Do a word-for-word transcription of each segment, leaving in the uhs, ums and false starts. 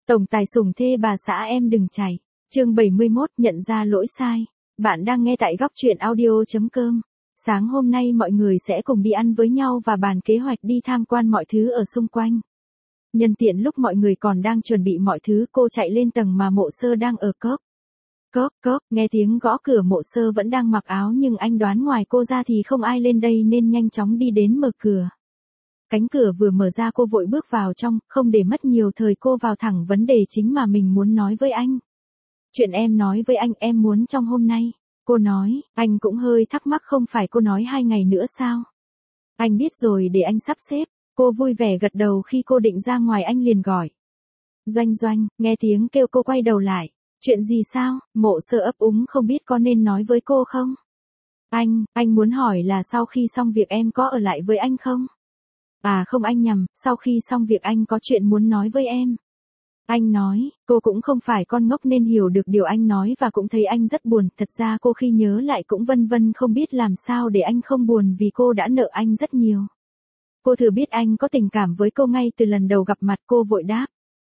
Tổng tài sủng thê bà xã em đừng chảy. Chương bảy mươi mốt nhận ra lỗi sai. Bạn đang nghe tại góc truyện audio.com. Sáng hôm nay mọi người sẽ cùng đi ăn với nhau và bàn kế hoạch đi tham quan mọi thứ ở xung quanh. Nhân tiện lúc mọi người còn đang chuẩn bị mọi thứ, cô chạy lên tầng mà Mộ Sơ đang ở. Cốp. Cốp, cốp, nghe tiếng gõ cửa. Mộ Sơ vẫn đang mặc áo nhưng anh đoán ngoài cô ra thì không ai lên đây nên nhanh chóng đi đến mở cửa. Cánh cửa vừa mở ra cô vội bước vào trong, không để mất nhiều thời cô vào thẳng vấn đề chính mà mình muốn nói với anh. Chuyện em nói với anh em muốn trong hôm nay. Cô nói, anh cũng hơi thắc mắc không phải cô nói hai ngày nữa sao? Anh biết rồi để anh sắp xếp. Cô vui vẻ gật đầu khi cô định ra ngoài anh liền gọi. Doanh Doanh, nghe tiếng kêu cô quay đầu lại. Chuyện gì sao? Mộ Sơ ấp úng không biết có nên nói với cô không? Anh, anh muốn hỏi là sau khi xong việc em có ở lại với anh không? À không, anh nhầm, sau khi xong việc anh có chuyện muốn nói với em. Anh nói, cô cũng không phải con ngốc nên hiểu được điều anh nói và cũng thấy anh rất buồn. Thật ra cô khi nhớ lại cũng vân vân không biết làm sao để anh không buồn vì cô đã nợ anh rất nhiều. Cô thừa biết anh có tình cảm với cô ngay từ lần đầu gặp mặt. Cô vội đáp.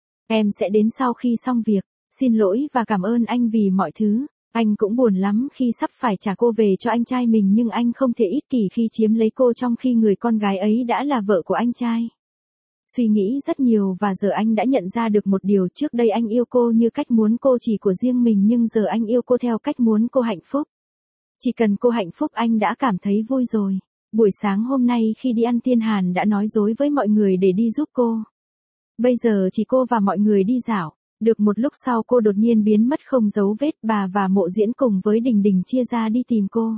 Em sẽ đến sau khi xong việc. Xin lỗi và cảm ơn anh vì mọi thứ. Anh cũng buồn lắm khi sắp phải trả cô về cho anh trai mình nhưng anh không thể ích kỷ khi chiếm lấy cô trong khi người con gái ấy đã là vợ của anh trai. Suy nghĩ rất nhiều và giờ anh đã nhận ra được một điều, trước đây anh yêu cô như cách muốn cô chỉ của riêng mình nhưng giờ anh yêu cô theo cách muốn cô hạnh phúc. Chỉ cần cô hạnh phúc anh đã cảm thấy vui rồi. Buổi sáng hôm nay khi đi ăn Thiên Hàn đã nói dối với mọi người để đi giúp cô. Bây giờ chỉ cô và mọi người đi dạo. Được một lúc sau cô đột nhiên biến mất không dấu vết. Bà và Mộ Diễn cùng với Đình Đình chia ra đi tìm cô.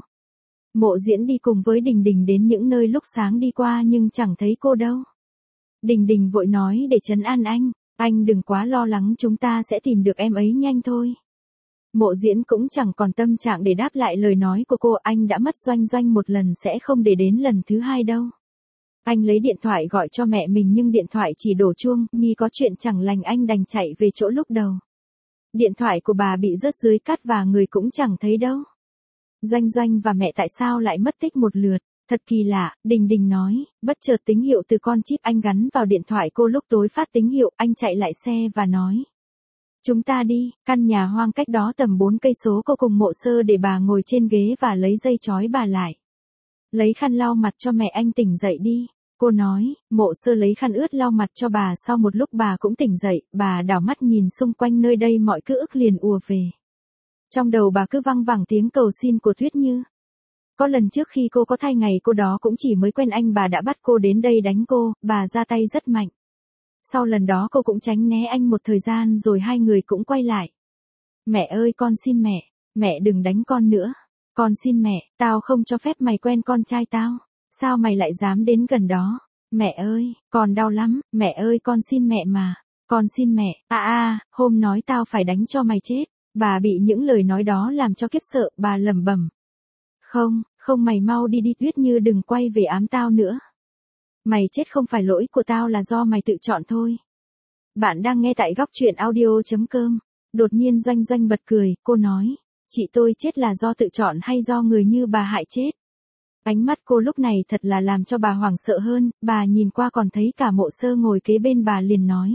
Mộ Diễn đi cùng với Đình Đình đến những nơi lúc sáng đi qua nhưng chẳng thấy cô đâu. Đình Đình vội nói để trấn an anh. Anh đừng quá lo lắng, chúng ta sẽ tìm được em ấy nhanh thôi. Mộ Diễn cũng chẳng còn tâm trạng để đáp lại lời nói của cô. Anh đã mất Doanh Doanh một lần sẽ không để đến lần thứ hai đâu. Anh lấy điện thoại gọi cho mẹ mình nhưng điện thoại chỉ đổ chuông, nghi có chuyện chẳng lành anh đành chạy về chỗ lúc đầu. Điện thoại của bà bị rớt dưới cát và người cũng chẳng thấy đâu. Doanh Doanh và mẹ tại sao lại mất tích một lượt? Thật kỳ lạ, Đình Đình nói, bất chợt tín hiệu từ con chip anh gắn vào điện thoại cô lúc tối phát tín hiệu. Anh chạy lại xe và nói. Chúng ta đi. Căn nhà hoang cách đó tầm bốn cây số. Cô cùng Mộ Sơ để bà ngồi trên ghế và lấy dây trói bà lại. Lấy khăn lau mặt cho mẹ anh tỉnh dậy đi. Cô nói. Mộ Sơ lấy khăn ướt lau mặt cho bà. Sau một lúc bà cũng tỉnh dậy. Bà đảo mắt nhìn xung quanh nơi đây, mọi ký ức liền ùa về. Trong đầu bà cứ văng vẳng tiếng cầu xin của Tuyết Như. Có lần trước khi cô có thai ngày cô đó cũng chỉ mới quen anh, bà đã bắt cô đến đây đánh cô. Bà ra tay rất mạnh. Sau lần đó cô cũng tránh né anh một thời gian rồi hai người cũng quay lại. Mẹ ơi con xin mẹ. Mẹ đừng đánh con nữa. Con xin mẹ, tao không cho phép mày quen con trai tao. Sao mày lại dám đến gần đó? Mẹ ơi, con đau lắm. Mẹ ơi con xin mẹ mà. Con xin mẹ. À à, hôm nói tao phải đánh cho mày chết. Bà bị những lời nói đó làm cho khiếp sợ. Bà lẩm bẩm. Không, không, mày mau đi đi Tuyết Như, đừng quay về ám tao nữa. Mày chết không phải lỗi của tao, là do mày tự chọn thôi. Bạn đang nghe tại góc truyện audio.com. Đột nhiên Doanh Doanh bật cười, cô nói. Chị tôi chết là do tự chọn hay do người như bà hại chết? Ánh mắt cô lúc này thật là làm cho bà hoảng sợ hơn. Bà nhìn qua còn thấy cả Mộ Sơ ngồi kế bên, bà liền nói.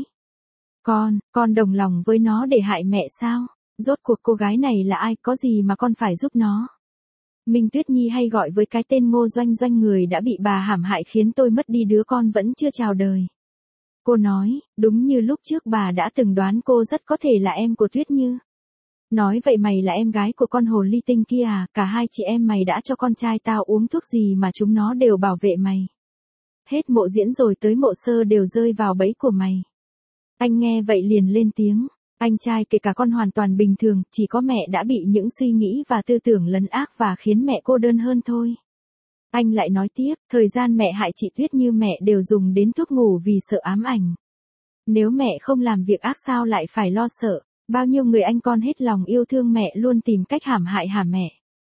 Con, con đồng lòng với nó để hại mẹ sao? Rốt cuộc cô gái này là ai, có gì mà con phải giúp nó? Minh Tuyết Nhi hay gọi với cái tên Ngô Doanh Doanh, người đã bị bà hãm hại khiến tôi mất đi đứa con vẫn chưa chào đời. Cô nói, đúng như lúc trước bà đã từng đoán, cô rất có thể là em của Tuyết Như. Nói vậy mày là em gái của con hồ ly tinh kia à? Cả hai chị em mày đã cho con trai tao uống thuốc gì mà chúng nó đều bảo vệ mày. Hết Mộ Diễn rồi tới Mộ Sơ đều rơi vào bẫy của mày. Anh nghe vậy liền lên tiếng. Anh trai kể cả con hoàn toàn bình thường, chỉ có mẹ đã bị những suy nghĩ và tư tưởng lấn ác và khiến mẹ cô đơn hơn thôi. Anh lại nói tiếp, thời gian mẹ hại chị Tuyết Như mẹ đều dùng đến thuốc ngủ vì sợ ám ảnh. Nếu mẹ không làm việc ác sao lại phải lo sợ? Bao nhiêu người anh con hết lòng yêu thương mẹ luôn tìm cách hãm hại hả mẹ.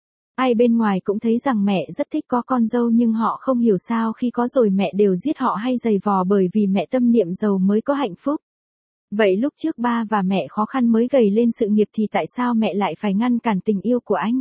Ai bên ngoài cũng thấy rằng mẹ rất thích có con dâu nhưng họ không hiểu sao khi có rồi mẹ đều giết họ hay giày vò bởi vì mẹ tâm niệm giàu mới có hạnh phúc. Vậy lúc trước ba và mẹ khó khăn mới gầy lên sự nghiệp thì tại sao mẹ lại phải ngăn cản tình yêu của anh?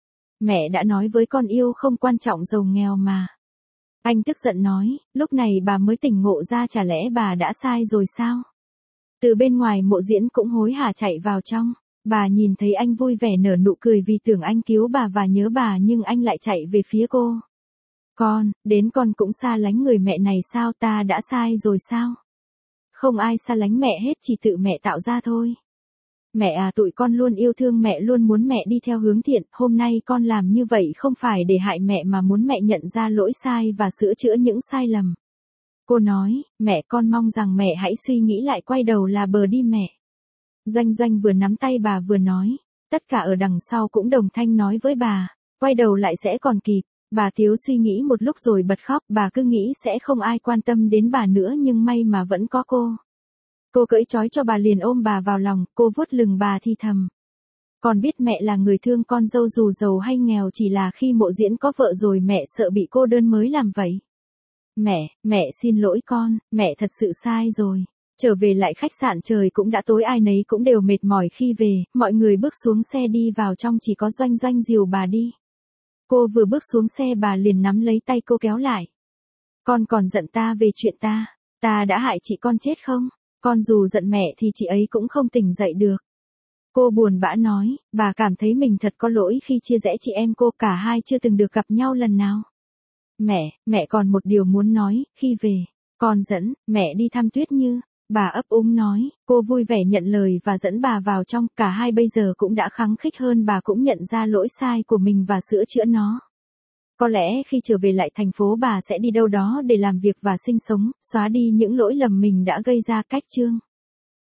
Mẹ đã nói với con yêu không quan trọng giàu nghèo mà. Anh tức giận nói, lúc này bà mới tỉnh ngộ ra, chả lẽ bà đã sai rồi sao? Từ bên ngoài Mộ Diễn cũng hối hả chạy vào trong. Bà nhìn thấy anh vui vẻ nở nụ cười vì tưởng anh cứu bà và nhớ bà nhưng anh lại chạy về phía cô. Con, đến con cũng xa lánh người mẹ này sao, ta đã sai rồi sao? Không ai xa lánh mẹ hết, chỉ tự mẹ tạo ra thôi. Mẹ à, tụi con luôn yêu thương mẹ, luôn muốn mẹ đi theo hướng thiện, hôm nay con làm như vậy không phải để hại mẹ mà muốn mẹ nhận ra lỗi sai và sửa chữa những sai lầm. Cô nói, mẹ, con mong rằng mẹ hãy suy nghĩ lại, quay đầu là bờ đi mẹ. Doanh Doanh vừa nắm tay bà vừa nói, tất cả ở đằng sau cũng đồng thanh nói với bà, quay đầu lại sẽ còn kịp. Bà Thiếu suy nghĩ một lúc rồi bật khóc, bà cứ nghĩ sẽ không ai quan tâm đến bà nữa nhưng may mà vẫn có cô. Cô cởi trói cho bà liền ôm bà vào lòng, cô vuốt lưng bà thì thầm. Con biết mẹ là người thương con dâu dù giàu hay nghèo, chỉ là khi Mộ Diễn có vợ rồi mẹ sợ bị cô đơn mới làm vậy. Mẹ, mẹ xin lỗi con, mẹ thật sự sai rồi. Trở về lại khách sạn trời cũng đã tối, ai nấy cũng đều mệt mỏi khi về, mọi người bước xuống xe đi vào trong, chỉ có Doanh Doanh dìu bà đi. Cô vừa bước xuống xe bà liền nắm lấy tay cô kéo lại. Con còn giận ta về chuyện ta, ta đã hại chị con chết không? Con dù giận mẹ thì chị ấy cũng không tỉnh dậy được. Cô buồn bã nói, bà cảm thấy mình thật có lỗi khi chia rẽ chị em cô, cả hai chưa từng được gặp nhau lần nào. Mẹ, mẹ còn một điều muốn nói, khi về, con dẫn mẹ đi thăm Tuyết Như. Bà ấp úng nói, cô vui vẻ nhận lời và dẫn bà vào trong, cả hai bây giờ cũng đã khăng khích hơn, bà cũng nhận ra lỗi sai của mình và sửa chữa nó. Có lẽ khi trở về lại thành phố bà sẽ đi đâu đó để làm việc và sinh sống, xóa đi những lỗi lầm mình đã gây ra. Cách chương